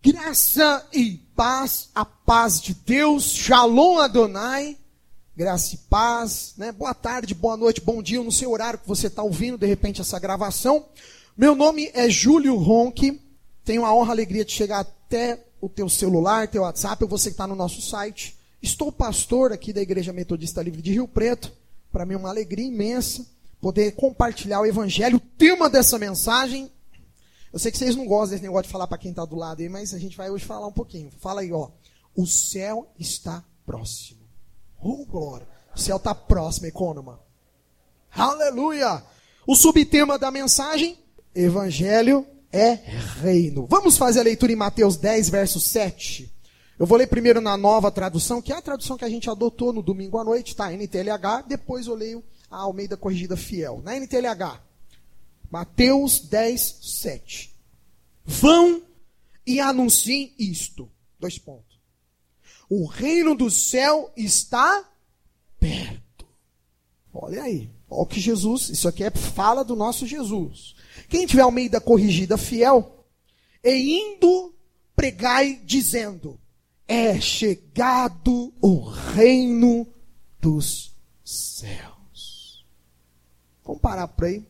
Graça e paz, a paz de Deus, Shalom Adonai, graça e paz, né? Boa tarde, boa noite, bom dia, no seu horário que você está ouvindo, de repente, essa gravação. Meu nome é Júlio Ronque, tenho a honra e a alegria de chegar até o teu celular, teu WhatsApp, ou você que está no nosso site. Estou pastor aqui da Igreja Metodista Livre de Rio Preto, para mim é uma alegria imensa poder compartilhar o Evangelho. O tema dessa mensagem, eu sei que vocês não gostam desse negócio de falar para quem está do lado aí, mas a gente vai hoje falar um pouquinho. Fala aí, ó. O céu está próximo. Oh, glória. O céu está próximo, Economa. Aleluia. O subtema da mensagem, Evangelho é reino. Vamos fazer a leitura em Mateus 10, verso 7. Eu vou ler primeiro na Nova Tradução, que é a tradução que a gente adotou no domingo à noite, tá? NTLH. Depois eu leio a Almeida Corrigida Fiel. Na NTLH. Mateus 10, 7. Vão e anunciem isto. 2 pontos. O reino do céu está perto. Olha aí. Olha o que Jesus, isso aqui é fala do nosso Jesus. Quem tiver Almeida Corrigida Fiel, e indo pregai dizendo, é chegado o reino dos céus. Vamos parar por aí.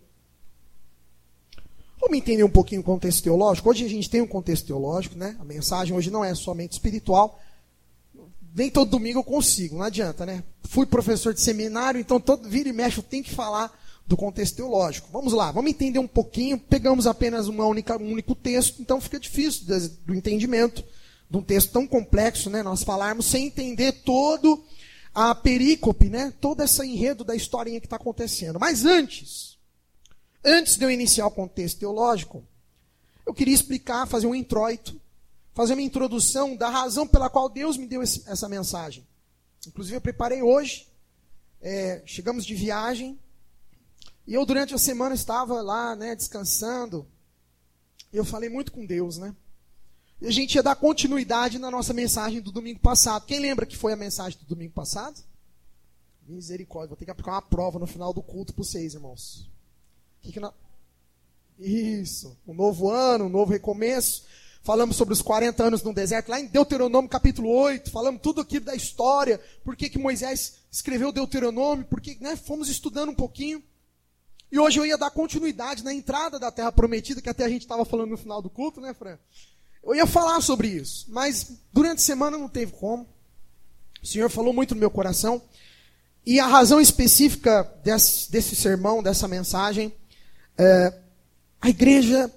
Vamos entender um pouquinho o contexto teológico. Hoje a gente tem um contexto teológico, né? A mensagem hoje não é somente espiritual. Nem todo domingo eu consigo, não adianta, né? Fui professor de seminário, então todo vira e mexe eu tenho que falar do contexto teológico. Vamos lá, vamos entender um pouquinho. Pegamos apenas um único texto, então fica difícil do entendimento de um texto tão complexo, né? Nós falarmos sem entender todo a perícope, né? Todo esse enredo da historinha que está acontecendo. Mas antes de eu iniciar o contexto teológico, eu queria explicar, fazer um introito, fazer uma introdução da razão pela qual Deus me deu essa mensagem. Inclusive eu preparei hoje, chegamos de viagem, e eu durante a semana estava lá, né, descansando, e eu falei muito com Deus, né? E a gente ia dar continuidade na nossa mensagem do domingo passado. Quem lembra que foi a mensagem do domingo passado? Misericórdia, vou ter que aplicar uma prova no final do culto para vocês, irmãos. Isso, um novo ano, um novo recomeço. Falamos sobre os 40 anos no deserto, lá em Deuteronômio capítulo 8, falamos tudo aquilo da história, por que Moisés escreveu Deuteronômio, porque, né, fomos estudando um pouquinho. E hoje eu ia dar continuidade na entrada da Terra Prometida, que até a gente estava falando no final do culto, né, Fran? Eu ia falar sobre isso, mas durante a semana não teve como. O Senhor falou muito no meu coração. E a razão específica desse sermão, dessa mensagem, a igreja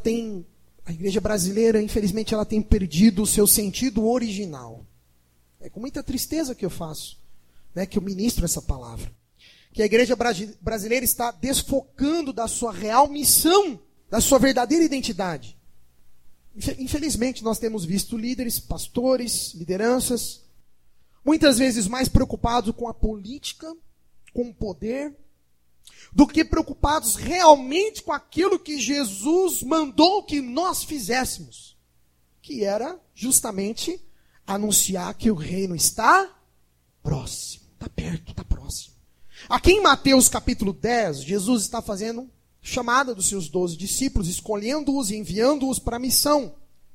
brasileira, infelizmente, ela tem perdido o seu sentido original. É com muita tristeza que eu faço, né, que eu ministro essa palavra. Que a igreja brasileira está desfocando da sua real missão, da sua verdadeira identidade. Infelizmente, nós temos visto líderes, pastores, lideranças, muitas vezes mais preocupados com a política, com o poder, do que preocupados realmente com aquilo que Jesus mandou que nós fizéssemos, que era justamente anunciar que o reino está próximo, está perto, está próximo. Aqui em Mateus capítulo 10, Jesus está fazendo chamada dos seus 12 discípulos, escolhendo-os e enviando-os para a missão.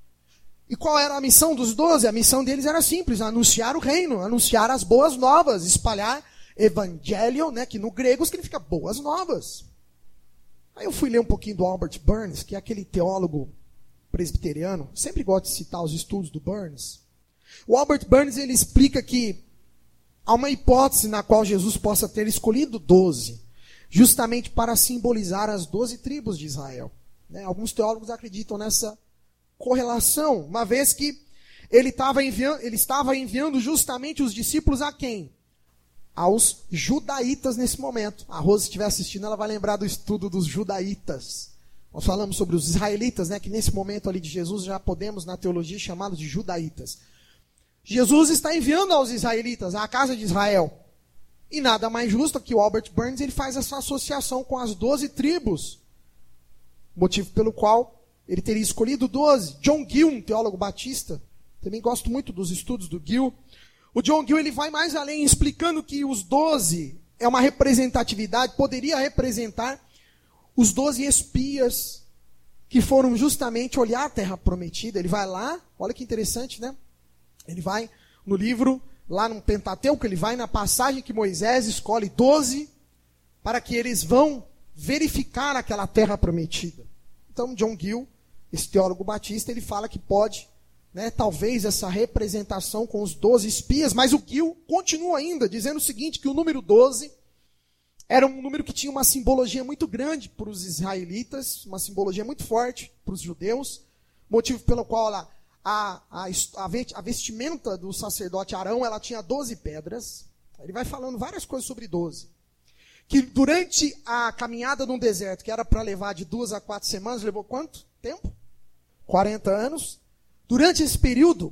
E qual era a missão dos 12? A missão deles era simples, anunciar o reino, anunciar as boas novas, espalhar Evangelion, né, que no grego significa boas novas. Aí eu fui ler um pouquinho do Albert Burns, que é aquele teólogo presbiteriano. Sempre gosto de citar os estudos do Burns. O Albert Burns, ele explica que há uma hipótese na qual Jesus possa ter escolhido 12, justamente para simbolizar as 12 tribos de Israel. Né? Alguns teólogos acreditam nessa correlação, uma vez que ele estava enviando justamente os discípulos a quem? Aos judaítas nesse momento. A Rose, se estiver assistindo, ela vai lembrar do estudo dos judaítas. Nós falamos sobre os israelitas, né, que nesse momento ali de Jesus já podemos, na teologia, chamá-los de judaítas. Jesus está enviando aos israelitas, à casa de Israel. E nada mais justo que o Albert Burns, ele faz essa associação com as 12 tribos. Motivo pelo qual ele teria escolhido 12. John Gill, um teólogo batista, também gosto muito dos estudos do Gill. O John Gill, ele vai mais além, explicando que os 12 é uma representatividade, poderia representar os 12 espias que foram justamente olhar a terra prometida. Ele vai lá, olha que interessante, né? Ele vai no livro, lá no Pentateuco, ele vai na passagem que Moisés escolhe 12 para que eles vão verificar aquela terra prometida. Então, John Gill, esse teólogo batista, ele fala que pode, né, talvez essa representação com os 12 espias, mas o Gill continua ainda dizendo o seguinte, que o número 12 era um número que tinha uma simbologia muito grande para os israelitas, uma simbologia muito forte para os judeus, motivo pelo qual a vestimenta do sacerdote Arão, ela tinha 12 pedras. Ele vai falando várias coisas sobre 12. Que durante a caminhada no deserto, que era para levar de 2 a 4 semanas, levou quanto tempo? 40 anos. Durante esse período,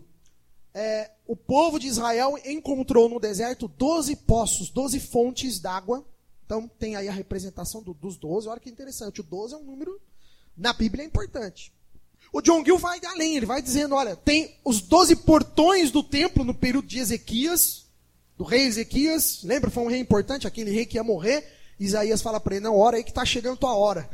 o povo de Israel encontrou no deserto 12 poços, 12 fontes d'água. Então tem aí a representação dos 12. Olha que interessante, o 12 é um número, na Bíblia é importante. O John Gill vai além, ele vai dizendo, olha, tem os 12 portões do templo no período de Ezequias, do rei Ezequias, lembra, foi um rei importante, aquele rei que ia morrer. Isaías fala para ele, não, ora aí que está chegando tua hora.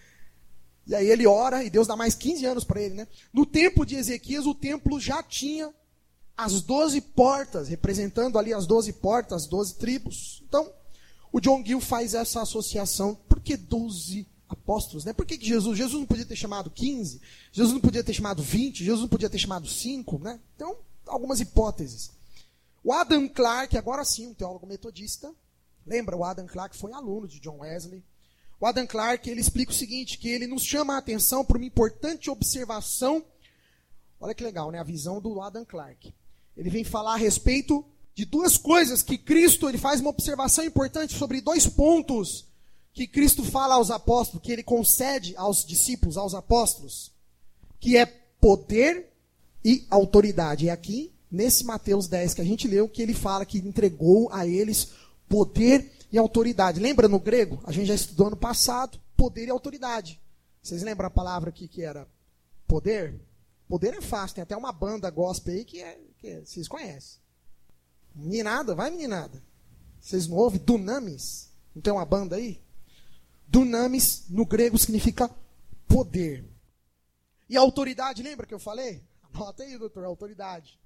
E aí ele ora, e Deus dá mais 15 anos para ele, né? No tempo de Ezequias, o templo já tinha as 12 portas, representando ali as 12 portas, as 12 tribos. Então, o John Gill faz essa associação, por que 12 apóstolos, né? Por que Jesus não podia ter chamado 15? Jesus não podia ter chamado 20? Jesus não podia ter chamado 5, né? Então, algumas hipóteses. O Adam Clarke, agora sim, um teólogo metodista, lembra, o Adam Clarke foi aluno de John Wesley. O Adam Clarke, ele explica o seguinte, que ele nos chama a atenção por uma importante observação. Olha que legal, né? A visão do Adam Clarke. Ele vem falar a respeito de duas coisas que Cristo, ele faz uma observação importante sobre 2 pontos que Cristo fala aos apóstolos, que ele concede aos discípulos, aos apóstolos, que é poder e autoridade. É aqui, nesse Mateus 10 que a gente leu, que ele fala que entregou a eles poder e autoridade. Lembra no grego? A gente já estudou ano passado, poder e autoridade. Vocês lembram a palavra aqui que era poder? Poder é fácil, tem até uma banda gospel aí que vocês conhecem. Meninada, vai meninada. Vocês não ouvem? Dunamis. Não tem uma banda aí? Dunamis, no grego, significa poder. E autoridade, lembra que eu falei? Anota aí, doutor, autoridade.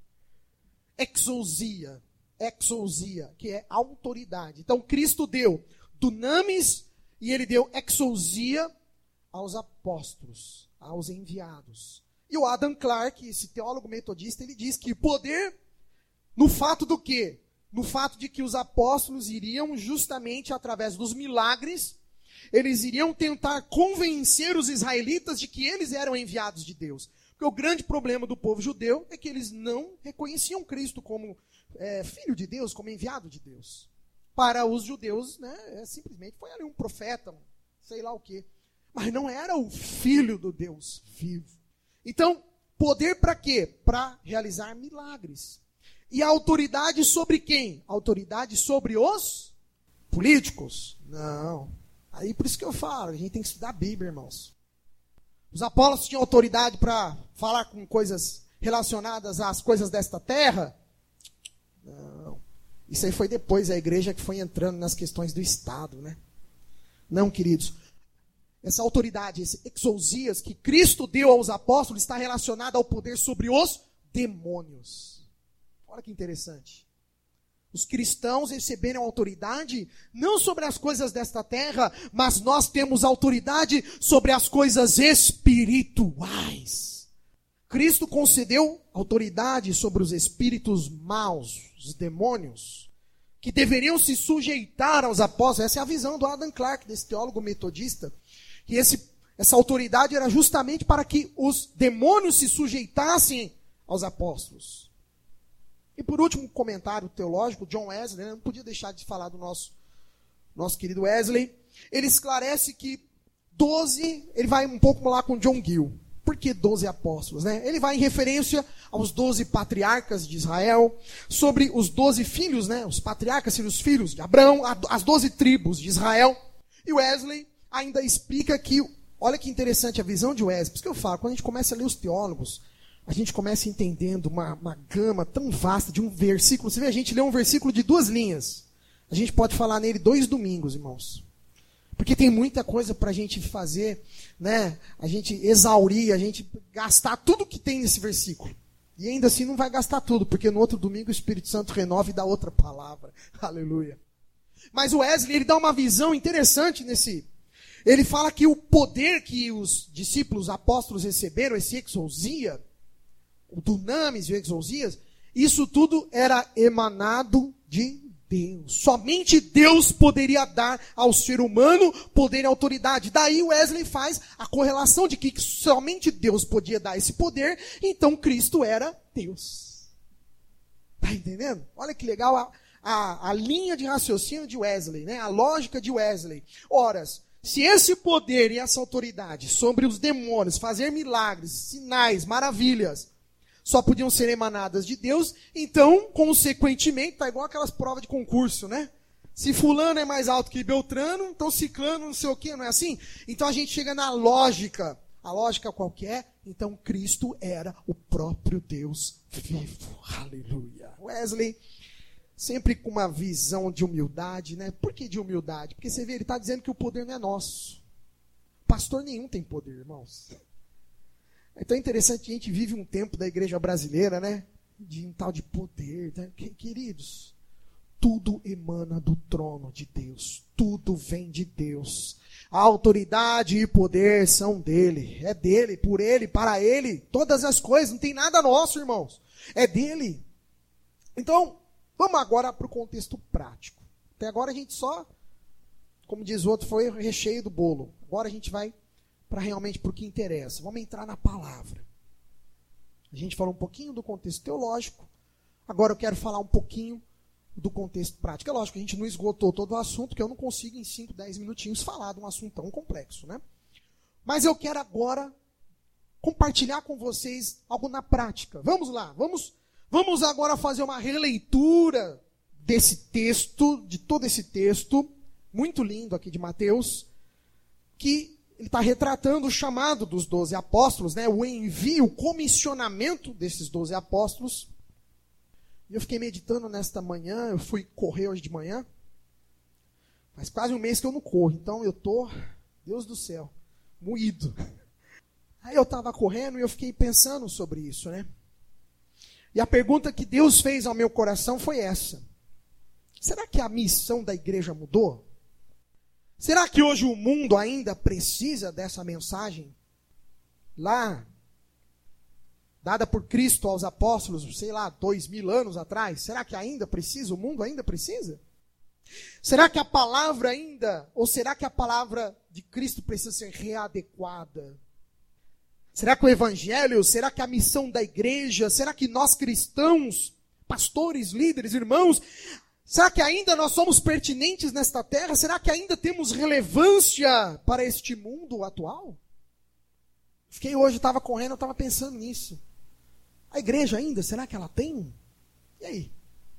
Exousia, que é autoridade. Então, Cristo deu dunamis e ele deu exousia aos apóstolos, aos enviados. E o Adam Clarke, esse teólogo metodista, ele diz que poder no fato do quê? No fato de que os apóstolos iriam justamente através dos milagres, eles iriam tentar convencer os israelitas de que eles eram enviados de Deus. Porque o grande problema do povo judeu é que eles não reconheciam Cristo como filho de Deus, como enviado de Deus. Para os judeus, né, simplesmente foi ali um profeta, sei lá o quê. Mas não era o filho do Deus vivo. Então, poder para quê? Para realizar milagres. E a autoridade sobre quem? Autoridade sobre os políticos? Não. Aí por isso que eu falo, a gente tem que estudar a Bíblia, irmãos. Os apóstolos tinham autoridade para falar com coisas relacionadas às coisas desta terra? Não. Isso aí foi depois, a igreja que foi entrando nas questões do Estado, né? Não, queridos. Essa autoridade, esse exousias que Cristo deu aos apóstolos está relacionada ao poder sobre os demônios. Olha que interessante. Os cristãos receberam autoridade não sobre as coisas desta terra, mas nós temos autoridade sobre as coisas espirituais. Cristo concedeu autoridade sobre os espíritos maus, os demônios, que deveriam se sujeitar aos apóstolos. Essa é a visão do Adam Clarke, desse teólogo metodista, que essa autoridade era justamente para que os demônios se sujeitassem aos apóstolos. E por último, um comentário teológico, John Wesley, né? Não podia deixar de falar do nosso querido Wesley. Ele esclarece que 12, ele vai um pouco lá com John Gill. Por que 12 apóstolos? Né? Ele vai em referência aos 12 patriarcas de Israel, sobre os 12 filhos, né? Os patriarcas seriam os filhos de Abraão, as 12 tribos de Israel. E Wesley ainda explica que, olha que interessante a visão de Wesley. Por isso que eu falo, quando a gente começa a ler os teólogos, a gente começa entendendo uma gama tão vasta de um versículo. Você vê, a gente lê um versículo de 2 linhas. A gente pode falar nele 2 domingos, irmãos. Porque tem muita coisa para a gente fazer, né? A gente exaurir, a gente gastar tudo que tem nesse versículo. E ainda assim não vai gastar tudo, porque no outro domingo o Espírito Santo renova e dá outra palavra. Aleluia. Mas o Wesley, ele dá uma visão interessante nesse... Ele fala que o poder que os discípulos apóstolos receberam, esse exousia, o dunamis e o exousias, isso tudo era emanado de Deus. Somente Deus poderia dar ao ser humano poder e autoridade. Daí Wesley faz a correlação de que somente Deus podia dar esse poder, então Cristo era Deus. Está entendendo? Olha que legal a linha de raciocínio de Wesley, né? A lógica de Wesley. Ora, se esse poder e essa autoridade sobre os demônios, fazer milagres, sinais, maravilhas, só podiam ser emanadas de Deus, então, consequentemente, está igual aquelas provas de concurso, né? Se fulano é mais alto que Beltrano, então ciclano não sei o quê, não é assim? Então a gente chega na lógica. A lógica qual que é? Então Cristo era o próprio Deus vivo. Aleluia. Wesley, sempre com uma visão de humildade, né? Por que de humildade? Porque você vê, ele está dizendo que o poder não é nosso. Pastor nenhum tem poder, irmãos. Então é interessante, a gente vive um tempo da igreja brasileira, né? De um tal de poder, né? Queridos, tudo emana do trono de Deus. Tudo vem de Deus. A autoridade e poder são dele. É dele, por ele, para ele. Todas as coisas, não tem nada nosso, irmãos. É dele. Então, vamos agora para o contexto prático. Até agora a gente só, como diz o outro, foi o recheio do bolo. Agora a gente vai para realmente para o que interessa. Vamos entrar na palavra. A gente falou um pouquinho do contexto teológico. Agora eu quero falar um pouquinho do contexto prático. É lógico que a gente não esgotou todo o assunto, que eu não consigo em 5, 10 minutinhos falar de um assunto tão complexo, né? Mas eu quero agora compartilhar com vocês algo na prática. Vamos lá, vamos agora fazer uma releitura desse texto, de todo esse texto, muito lindo aqui de Mateus, que ele está retratando o chamado dos 12 apóstolos, né? O envio, o comissionamento desses 12 apóstolos. E eu fiquei meditando nesta manhã, eu fui correr hoje de manhã. Faz quase um mês que eu não corro, então eu estou, Deus do céu, moído. Aí eu estava correndo e eu fiquei pensando sobre isso, né? E a pergunta que Deus fez ao meu coração foi essa. Será que a missão da igreja mudou? Será que hoje o mundo ainda precisa dessa mensagem? Lá, dada por Cristo aos apóstolos, sei lá, 2000 anos atrás. Será que ainda precisa? O mundo ainda precisa? Será que a palavra ainda, ou será que a palavra de Cristo precisa ser readequada? Será que o evangelho, será que a missão da igreja, será que nós cristãos, pastores, líderes, irmãos, será que ainda nós somos pertinentes nesta terra? Será que ainda temos relevância para este mundo atual? Fiquei hoje, estava correndo, eu estava pensando nisso. A igreja ainda, será que ela tem? E aí?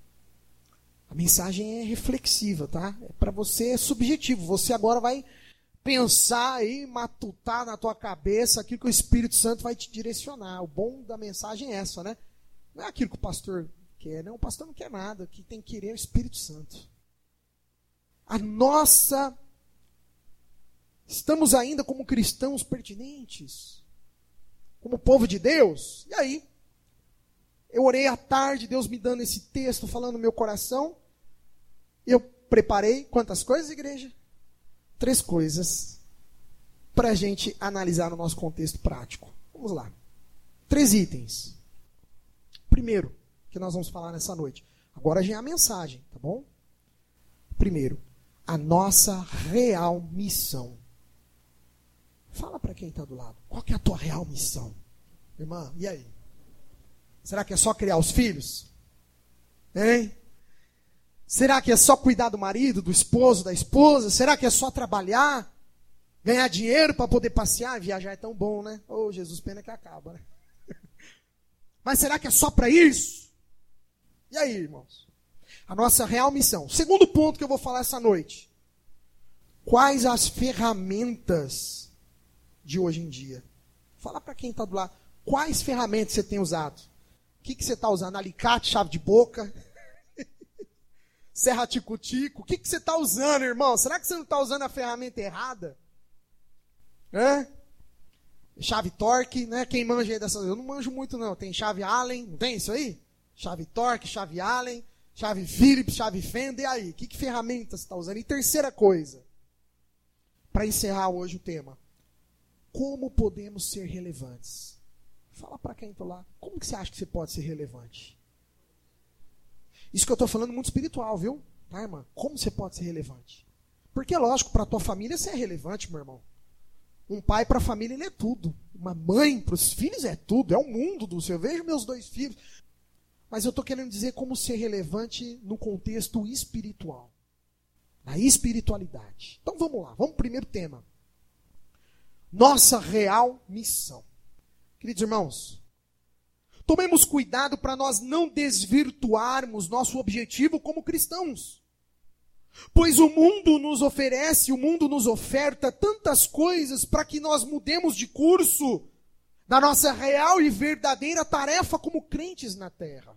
A mensagem é reflexiva, tá? É para você, é subjetivo. Você agora vai pensar aí, matutar na tua cabeça aquilo que o Espírito Santo vai te direcionar. O bom da mensagem é essa, né? Não é aquilo que o pastor quer, não. O pastor não quer nada. O que tem que querer é o Espírito Santo. Estamos ainda como cristãos pertinentes? Como povo de Deus? E aí? Eu orei à tarde, Deus me dando esse texto, falando no meu coração. Eu preparei quantas coisas, igreja? 3 coisas para a gente analisar no nosso contexto prático. Vamos lá. 3 itens. Primeiro, que nós vamos falar nessa noite. Agora já é a mensagem, tá bom? Primeiro, a nossa real missão. Fala para quem está do lado. Qual que é a tua real missão? Irmã, e aí? Será que é só criar os filhos? Hein? Será que é só cuidar do marido, do esposo, da esposa? Será que é só trabalhar? Ganhar dinheiro para poder passear? Viajar é tão bom, né? Oh, Jesus, pena que acaba, né? Mas será que é só para isso? E aí, irmãos? A nossa real missão. Segundo ponto que eu vou falar essa noite. Quais as ferramentas de hoje em dia? Fala para quem está do lado. Quais ferramentas você tem usado? O que você está usando? Alicate, chave de boca? Serra Tico-Tico. O que você está usando, irmão? Será que você não está usando a ferramenta errada? Chave Torque, né? Quem manja aí dessas? Eu não manjo muito, não. Tem chave Allen, não tem isso aí? Chave Torque, chave Allen, chave Phillips, chave Fender. E aí? Que ferramenta você está usando? E terceira coisa, para encerrar hoje o tema. Como podemos ser relevantes? Fala para quem está lá. Como que você acha que você pode ser relevante? Isso que eu estou falando é muito espiritual, viu? Tá, irmã? Como você pode ser relevante? Porque, lógico, para a tua família você é relevante, meu irmão. Um pai para a família ele é tudo. Uma mãe para os filhos é tudo. É o mundo do seu. Eu vejo meus 2 filhos. Mas eu estou querendo dizer como ser relevante no contexto espiritual. Na espiritualidade. Então vamos lá. Vamos para o primeiro tema. Nossa real missão. Queridos irmãos, tomemos cuidado para nós não desvirtuarmos nosso objetivo como cristãos. Pois o mundo nos oferece, o mundo nos oferta tantas coisas para que nós mudemos de curso da nossa real e verdadeira tarefa como crentes na terra.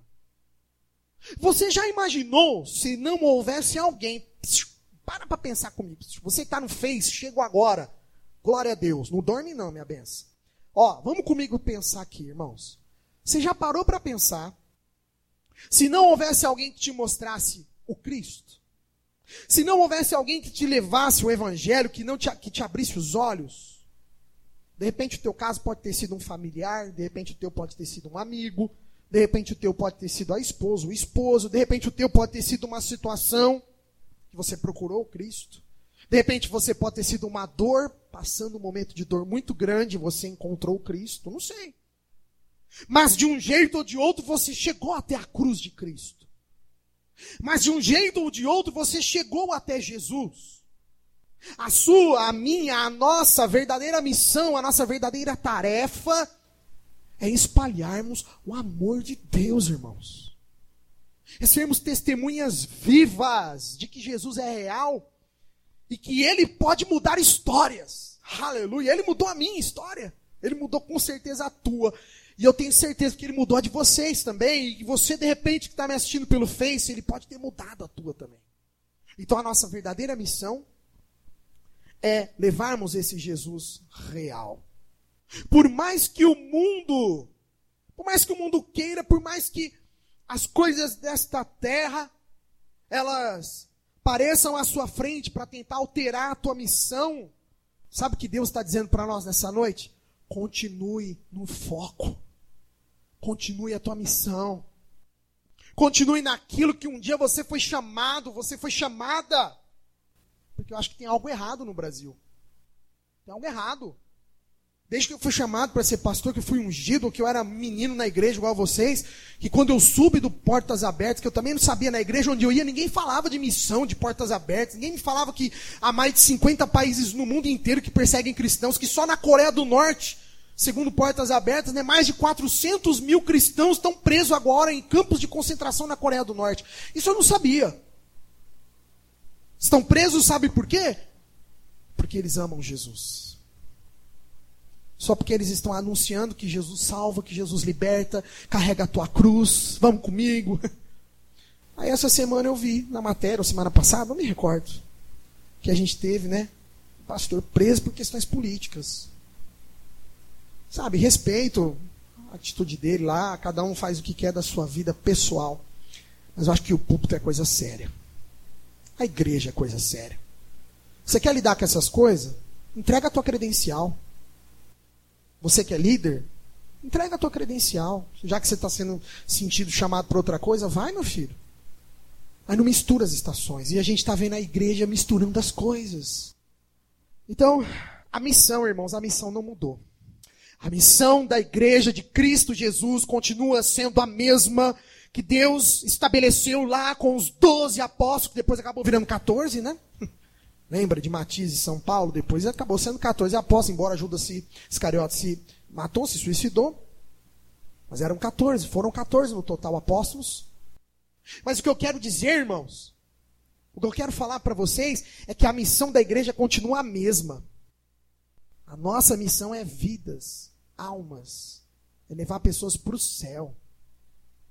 Você já imaginou se não houvesse alguém? Para pensar comigo. Você está no Face, chegou agora. Glória a Deus. Não dorme não, minha benção. Vamos comigo pensar aqui, irmãos. Você já parou para pensar se não houvesse alguém que te mostrasse o Cristo? Se não houvesse alguém que te levasse o Evangelho, que te abrisse os olhos? De repente o teu caso pode ter sido um familiar, de repente o teu pode ter sido um amigo, de repente o teu pode ter sido a esposa, o esposo, de repente o teu pode ter sido uma situação que você procurou o Cristo. De repente você pode ter sido uma dor, passando um momento de dor muito grande, você encontrou o Cristo, não sei. Mas de um jeito ou de outro você chegou até a cruz de Cristo. Mas de um jeito ou de outro você chegou até Jesus. A sua, a minha, a nossa verdadeira missão, a nossa verdadeira tarefa é espalharmos o amor de Deus, irmãos. É sermos testemunhas vivas de que Jesus é real e que Ele pode mudar histórias. Aleluia. Ele mudou a minha história. Ele mudou com certeza a tua. E eu tenho certeza que Ele mudou a de vocês também. E você, de repente, que está me assistindo pelo Face, Ele pode ter mudado a tua também. Então a nossa verdadeira missão é levarmos esse Jesus real. Por mais que o mundo queira, por mais que as coisas desta terra, elas pareçam à sua frente para tentar alterar a tua missão, sabe o que Deus está dizendo para nós nessa noite? Continue no foco. Continue a tua missão. Continue naquilo que um dia você foi chamado, você foi chamada. Porque eu acho que tem algo errado no Brasil. Tem algo errado. Desde que eu fui chamado para ser pastor, que eu fui ungido, que eu era menino na igreja igual a vocês, que quando eu soube do Portas Abertas, que eu também não sabia, na igreja onde eu ia, ninguém falava de missão de Portas Abertas, ninguém me falava que há mais de 50 países no mundo inteiro que perseguem cristãos, que só na Coreia do Norte, segundo Portas Abertas, né, mais de 400 mil cristãos estão presos agora em campos de concentração na Coreia do Norte. Isso eu não sabia. Estão presos, sabe por quê? Porque eles amam Jesus. Só porque eles estão anunciando que Jesus salva, que Jesus liberta, carrega a tua cruz, vamos comigo. Aí essa semana eu vi na matéria, ou semana passada, não me recordo, que a gente teve, né, pastor preso por questões políticas. Sabe, respeito a atitude dele lá, cada um faz o que quer da sua vida pessoal. Mas eu acho que o púlpito é coisa séria. A igreja é coisa séria. Você quer lidar com essas coisas? Entrega a tua credencial. Você que é líder, entrega a tua credencial. Já que você está sendo sentido, chamado para outra coisa, vai, meu filho. Mas não mistura as estações. E a gente está vendo a igreja misturando as coisas. Então, a missão, irmãos, a missão não mudou. A missão da igreja de Cristo Jesus continua sendo a mesma que Deus estabeleceu lá com os 12 apóstolos, que depois acabou virando 14, né? Lembra de Matias e São Paulo? Depois acabou sendo 14 apóstolos, embora Judas Iscariote se matou, se suicidou. Mas eram 14, foram 14 no total apóstolos. Mas o que eu quero dizer, irmãos, o que eu quero falar para vocês é que a missão da igreja continua a mesma. A nossa missão é vidas, almas, é levar pessoas para o céu.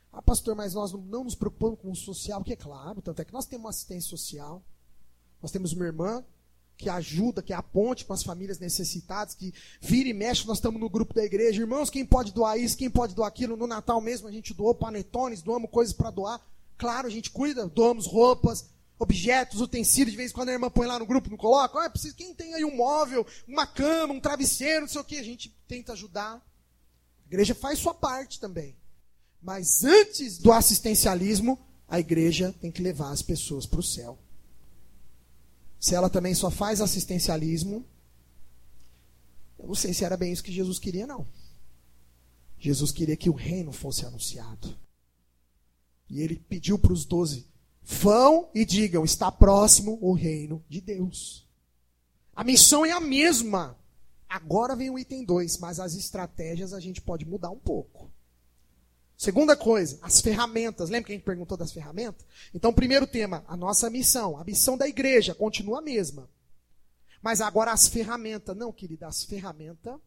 Ah, pastor, mas nós não nos preocupamos com o social, que é claro, tanto é que nós temos uma assistência social, nós temos uma irmã que ajuda, que é a ponte com as famílias necessitadas, que vira e mexe, nós estamos no grupo da igreja, irmãos, quem pode doar isso, quem pode doar aquilo, no Natal mesmo a gente doou panetones, doamos coisas para doar, claro, a gente cuida, doamos roupas, objetos, utensílios, de vez em quando a irmã põe lá no grupo, não coloca, preciso, quem tem aí um móvel, uma cama, um travesseiro, não sei o que, a gente tenta ajudar, a igreja faz sua parte também. Mas antes do assistencialismo, a igreja tem que levar as pessoas para o céu. Se ela também só faz assistencialismo, eu não sei se era bem isso que Jesus queria, não. Jesus queria que o reino fosse anunciado. E ele pediu para os 12, vão e digam, está próximo o reino de Deus. A missão é a mesma. Agora vem o item 2, mas as estratégias a gente pode mudar um pouco. Segunda coisa, as ferramentas. Lembra que a gente perguntou das ferramentas? Então, primeiro tema, a nossa missão. A missão da igreja continua a mesma. Mas agora as ferramentas. Não, querida, as ferramentas.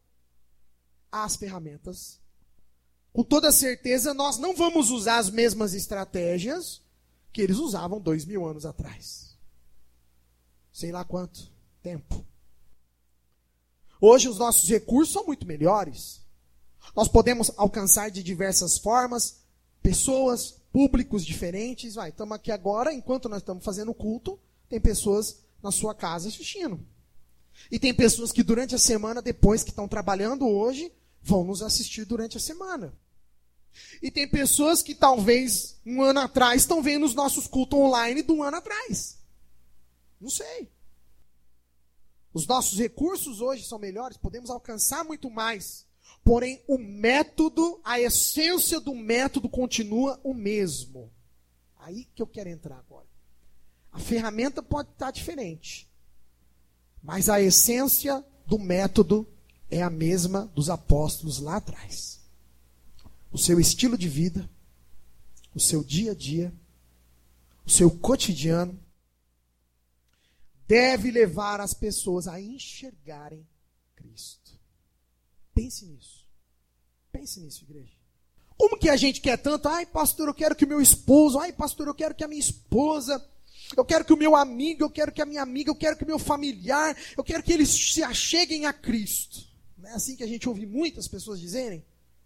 Com toda certeza, nós não vamos usar as mesmas estratégias que eles usavam 2000 anos atrás. Sei lá quanto tempo. Hoje os nossos recursos são muito melhores. Nós podemos alcançar de diversas formas, pessoas, públicos diferentes. Estamos aqui agora, enquanto nós estamos fazendo culto, tem pessoas na sua casa assistindo. E tem pessoas que durante a semana, depois que estão trabalhando hoje, vão nos assistir durante a semana. E tem pessoas que talvez um ano atrás estão vendo os nossos cultos online de um ano atrás. Não sei. Os nossos recursos hoje são melhores, podemos alcançar muito mais. Porém, o método, a essência do método continua o mesmo. Aí que eu quero entrar agora. A ferramenta pode estar diferente. Mas a essência do método é a mesma dos apóstolos lá atrás. O seu estilo de vida, o seu dia a dia, o seu cotidiano, deve levar as pessoas a enxergarem Cristo. Pense nisso. Pense nisso, igreja. Como que a gente quer tanto? Ai, pastor, eu quero que o meu esposo, ai, pastor, eu quero que a minha esposa, eu quero que o meu amigo, eu quero que a minha amiga, eu quero que o meu familiar, eu quero que eles se acheguem a Cristo. Não é assim que a gente ouve muitas pessoas dizerem?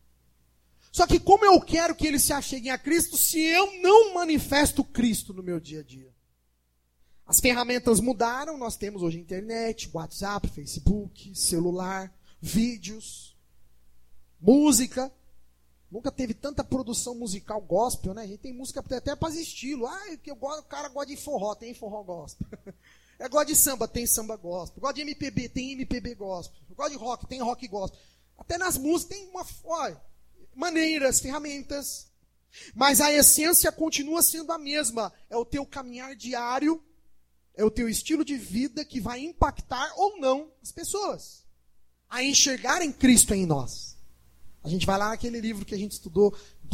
Só que como eu quero que eles se acheguem a Cristo se eu não manifesto Cristo no meu dia a dia? As ferramentas mudaram, nós temos hoje internet, WhatsApp, Facebook, celular, vídeos, música. Nunca teve tanta produção musical gospel, né? A gente tem música até para estilo. O cara gosta de forró, tem forró gospel. Gosta de samba, tem samba gospel. Gosta de MPB, tem MPB gospel. Gosta de rock, tem rock gospel. Até nas músicas tem maneiras, ferramentas. Mas a essência continua sendo a mesma. É o teu caminhar diário, é o teu estilo de vida que vai impactar ou não as pessoas a enxergarem Cristo em nós. A gente vai lá naquele livro que a gente estudou,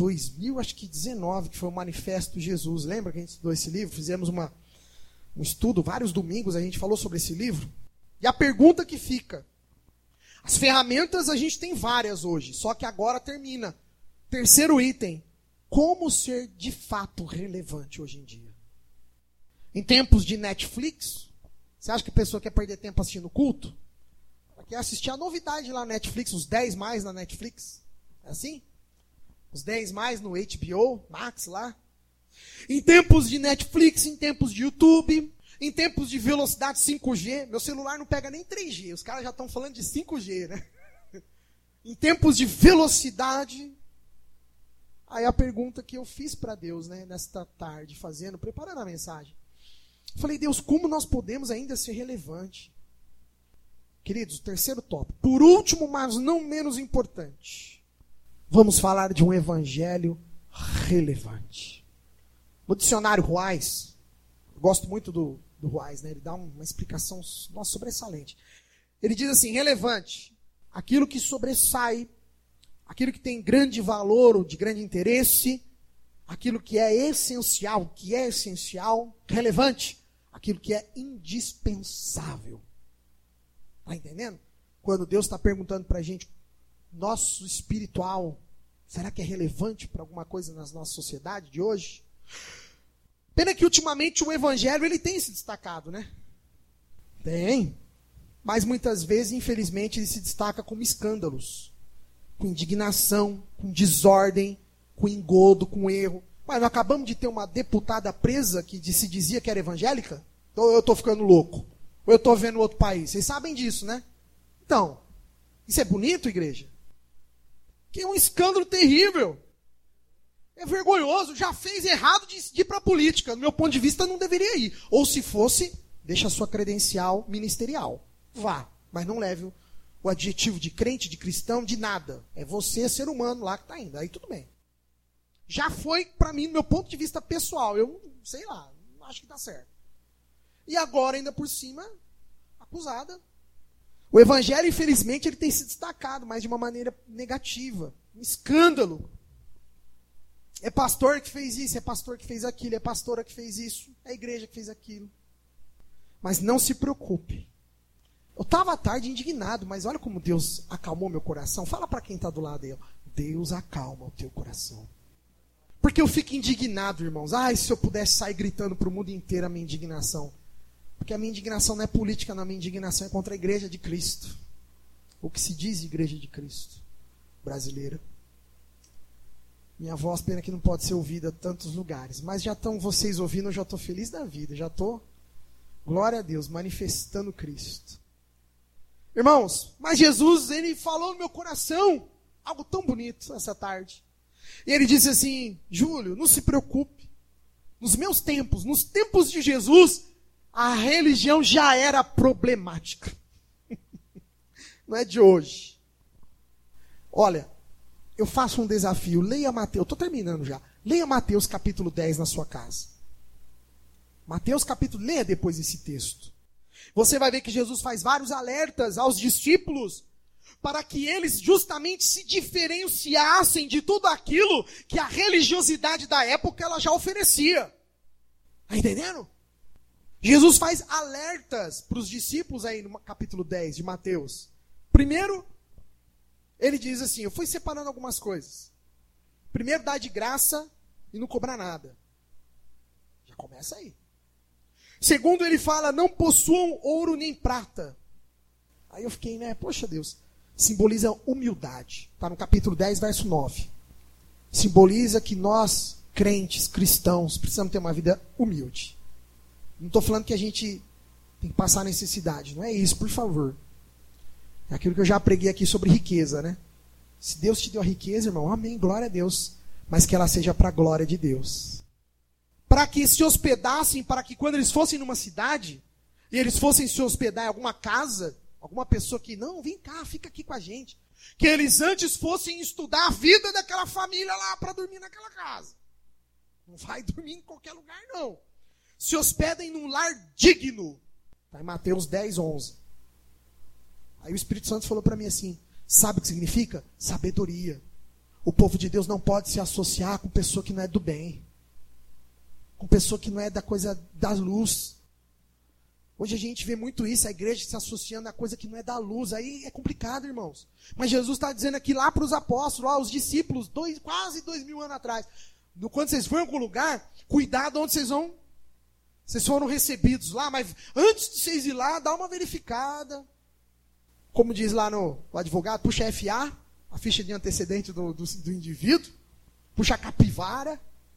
2019, que foi o Manifesto de Jesus. Lembra que a gente estudou esse livro? Fizemos um estudo, vários domingos a gente falou sobre esse livro. E a pergunta que fica, as ferramentas a gente tem várias hoje, só que agora termina. Terceiro item, como ser de fato relevante hoje em dia? Em tempos de Netflix, você acha que a pessoa quer perder tempo assistindo culto? Ela quer assistir a novidade lá na Netflix, os 10 mais na Netflix. É assim? Os 10 mais no HBO, Max lá. Em tempos de Netflix, em tempos de YouTube, em tempos de velocidade 5G, meu celular não pega nem 3G, os caras já estão falando de 5G, né? Em tempos de velocidade. Aí a pergunta que eu fiz para Deus, né, nesta tarde, preparando a mensagem. Eu falei, Deus, como nós podemos ainda ser relevante? Queridos, terceiro tópico. Por último, mas não menos importante, vamos falar de um evangelho relevante. No dicionário Ruais, eu gosto muito do Ruais, né? Ele dá uma explicação sobressalente. Ele diz assim, relevante, aquilo que sobressai, aquilo que tem grande valor ou de grande interesse, aquilo que é essencial, relevante, aquilo que é indispensável. Está entendendo? Quando Deus está perguntando para a gente, nosso espiritual, Será que é relevante para alguma coisa na nossa sociedade de hoje? Pena que ultimamente o evangelho ele tem se destacado, né? Tem. Mas muitas vezes, infelizmente, ele se destaca como escândalos. Com indignação, com desordem, com engodo, com erro. Mas nós acabamos de ter uma deputada presa que se dizia que era evangélica? Ou eu estou ficando louco? Ou eu estou vendo outro país? Vocês sabem disso, né? Então, isso é bonito, igreja? Que é um escândalo terrível. É vergonhoso. Já fez errado de ir para a política. Do meu ponto de vista, não deveria ir. Ou se fosse, deixa a sua credencial ministerial. Vá. Mas não leve o adjetivo de crente, de cristão, de nada. É você, ser humano, lá que está indo. Aí tudo bem. Já foi, para mim, do meu ponto de vista pessoal. Eu, sei lá, não acho que está certo. E agora, ainda por cima, acusada. O evangelho, infelizmente, ele tem se destacado, mas de uma maneira negativa. Um escândalo. É pastor que fez isso, é pastor que fez aquilo, é pastora que fez isso, é a igreja que fez aquilo. Mas não se preocupe. Eu estava à tarde indignado, mas olha como Deus acalmou meu coração. Fala para quem está do lado dele. Deus acalma o teu coração. Porque eu fico indignado, irmãos. Ai, se eu pudesse sair gritando para o mundo inteiro a minha indignação. Porque a minha indignação não é política, não. A minha indignação é contra a igreja de Cristo. O que se diz de igreja de Cristo brasileira. Minha voz, pena que não pode ser ouvida em tantos lugares. Mas já estão vocês ouvindo, eu já estou feliz da vida. Já estou, glória a Deus, manifestando Cristo. Irmãos, mas Jesus, ele falou no meu coração algo tão bonito essa tarde. E ele disse assim, Júlio, não se preocupe. Nos meus tempos, nos tempos de Jesus, a religião já era problemática. Não é de hoje. Olha, eu faço um desafio. Leia Mateus, estou terminando já. Leia Mateus capítulo 10 na sua casa. Mateus capítulo, leia depois esse texto. Você vai ver que Jesus faz vários alertas aos discípulos para que eles justamente se diferenciassem de tudo aquilo que a religiosidade da época ela já oferecia. Está entendendo? Jesus faz alertas para os discípulos aí no capítulo 10 de Mateus. Primeiro, ele diz assim, eu fui separando algumas coisas. Primeiro, dar de graça e não cobrar nada. Já começa aí. Segundo, ele fala, não possuam ouro nem prata. Aí eu fiquei, né, poxa Deus, simboliza humildade. Está no capítulo 10, verso 9. Simboliza que nós, crentes, cristãos, precisamos ter uma vida humilde. Não estou falando que a gente tem que passar necessidade. Não é isso, por favor. É aquilo que eu já preguei aqui sobre riqueza, né? Se Deus te deu a riqueza, irmão, amém, glória a Deus. Mas que ela seja para a glória de Deus. Para que se hospedassem, para que quando eles fossem numa cidade, e eles fossem se hospedar em alguma casa, alguma pessoa que, não, vem cá, fica aqui com a gente. Que eles antes fossem estudar a vida daquela família lá para dormir naquela casa. Não vai dormir em qualquer lugar, não. Se hospedem num lar digno. Está em Mateus 10, 11. Aí o Espírito Santo falou para mim assim, sabe o que significa? Sabedoria. O povo de Deus não pode se associar com pessoa que não é do bem. Com pessoa que não é da coisa da luz. Hoje a gente vê muito isso, a igreja se associando a coisa que não é da luz. Aí é complicado, irmãos. Mas Jesus está dizendo aqui lá para os apóstolos, lá, os discípulos, quase 2000 anos atrás. Quando vocês forem em algum lugar, cuidado onde vocês vão. Vocês foram recebidos lá, mas antes de vocês ir lá, dá uma verificada. Como diz lá o advogado, puxa a FA, a ficha de antecedente do indivíduo. Puxa a capivara.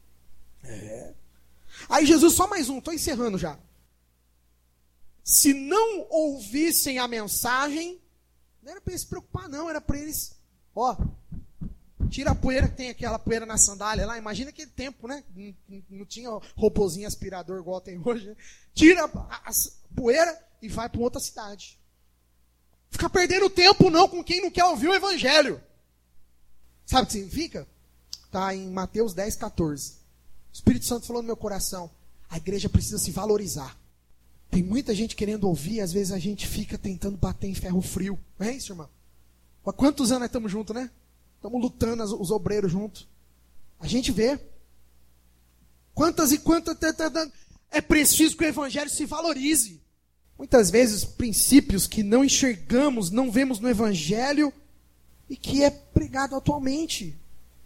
Aí Jesus, só mais um, estou encerrando já. Se não ouvissem a mensagem, não era para eles se preocupar não, era para eles, tira a poeira, que tem aquela poeira na sandália lá, imagina aquele tempo, né? Não tinha robozinho aspirador igual tem hoje, né? Tira a poeira e vai para outra cidade. Fica perdendo tempo não com quem não quer ouvir o evangelho. Sabe o que significa? Está em Mateus 10, 14. O Espírito Santo falou no meu coração, a igreja precisa se valorizar. Tem muita gente querendo ouvir, às vezes a gente fica tentando bater em ferro frio. Não é isso, irmão? Há quantos anos nós estamos juntos, né? Estamos lutando, os obreiros juntos. A gente vê. Quantas e quantas... É preciso que o evangelho se valorize. Muitas vezes, princípios que não enxergamos, não vemos no evangelho e que é pregado atualmente.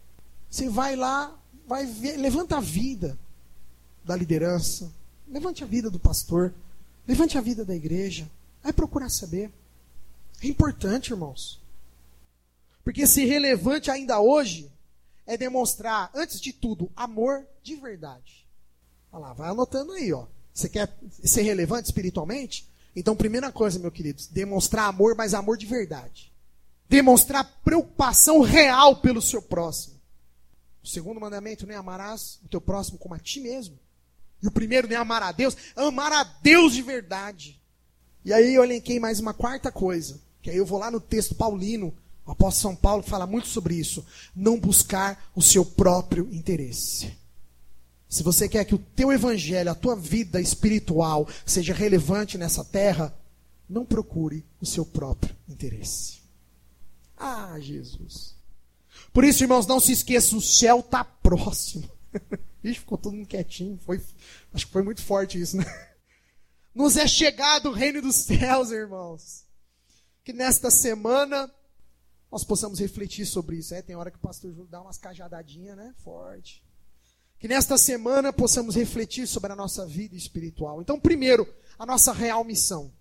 Você vai lá, vai ver, levanta a vida da liderança, levante a vida do pastor, levante a vida da igreja, vai procurar saber. É importante, irmãos. Porque ser relevante ainda hoje é demonstrar, antes de tudo, amor de verdade. Olha lá, vai anotando aí, ó. Você quer ser relevante espiritualmente? Então, primeira coisa, meu querido, demonstrar amor, mas amor de verdade. Demonstrar preocupação real pelo seu próximo. O segundo mandamento, né? Amarás o teu próximo como a ti mesmo. E o primeiro, né? Amar a Deus de verdade. E aí eu elenquei mais uma quarta coisa, que aí eu vou lá no texto paulino, o apóstolo São Paulo fala muito sobre isso. Não buscar o seu próprio interesse. Se você quer que o teu evangelho, a tua vida espiritual seja relevante nessa terra, não procure o seu próprio interesse. Ah, Jesus. Por isso, irmãos, não se esqueça, o céu está próximo. Ixi, ficou todo mundo quietinho. Acho que foi muito forte isso, né? Nos é chegado o reino dos céus, irmãos. Que nesta semana nós possamos refletir sobre isso. Tem hora que o pastor Júlio dá umas cajadadinhas, né? Forte. Que nesta semana possamos refletir sobre a nossa vida espiritual. Então, primeiro, a nossa real missão.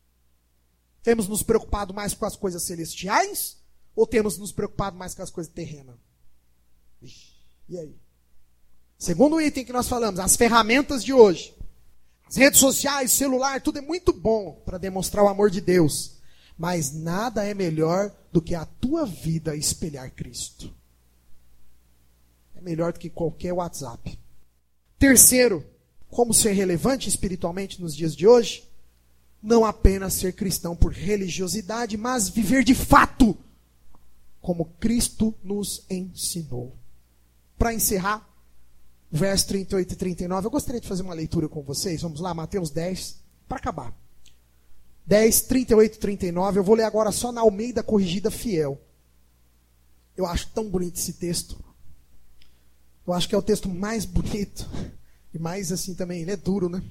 Temos nos preocupado mais com as coisas celestiais ou temos nos preocupado mais com as coisas terrenas? E aí? Segundo item que nós falamos, as ferramentas de hoje. As redes sociais, celular, tudo é muito bom para demonstrar o amor de Deus. Mas nada é melhor do que a tua vida espelhar Cristo. Melhor do que qualquer WhatsApp. Terceiro, como ser relevante espiritualmente nos dias de hoje? Não apenas ser cristão por religiosidade, mas viver de fato como Cristo nos ensinou. Para encerrar, versos 38 e 39, eu gostaria de fazer uma leitura com vocês. Vamos lá, Mateus 10, para acabar. 10, 38 e 39, eu vou ler agora só na Almeida Corrigida Fiel. Eu acho tão bonito esse texto. Eu acho que é o texto mais bonito. E mais assim também, ele é duro, né?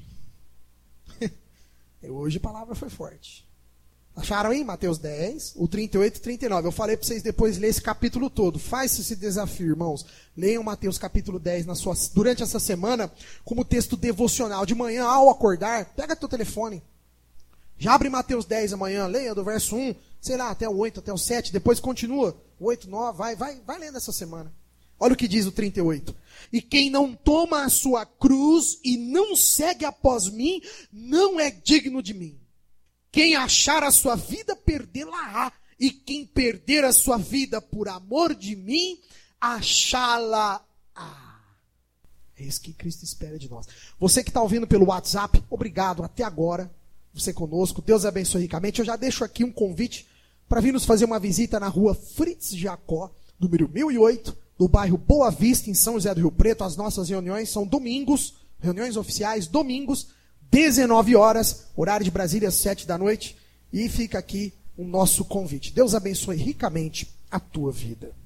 Hoje a palavra foi forte. Acharam aí? Mateus 10, o 38 e 39. Eu falei para vocês depois ler esse capítulo todo. Faz esse desafio, irmãos. Leiam Mateus capítulo 10 durante essa semana como texto devocional. De manhã, ao acordar, pega teu telefone. Já abre Mateus 10 amanhã, leia do verso 1, sei lá, até o 8, até o 7. Depois continua, 8, 9, vai lendo essa semana. Olha o que diz o 38. E quem não toma a sua cruz e não segue após mim, não é digno de mim. Quem achar a sua vida, perdê-la-á. E quem perder a sua vida por amor de mim, achá-la-á. É isso que Cristo espera de nós. Você que está ouvindo pelo WhatsApp, obrigado até agora. Você conosco. Deus abençoe ricamente. Eu já deixo aqui um convite para vir nos fazer uma visita na rua Fritz Jacó, número 1008. Do bairro Boa Vista, em São José do Rio Preto. As nossas reuniões são domingos, reuniões oficiais, domingos, 19 horas, horário de Brasília, 7 da noite. E fica aqui o nosso convite. Deus abençoe ricamente a tua vida.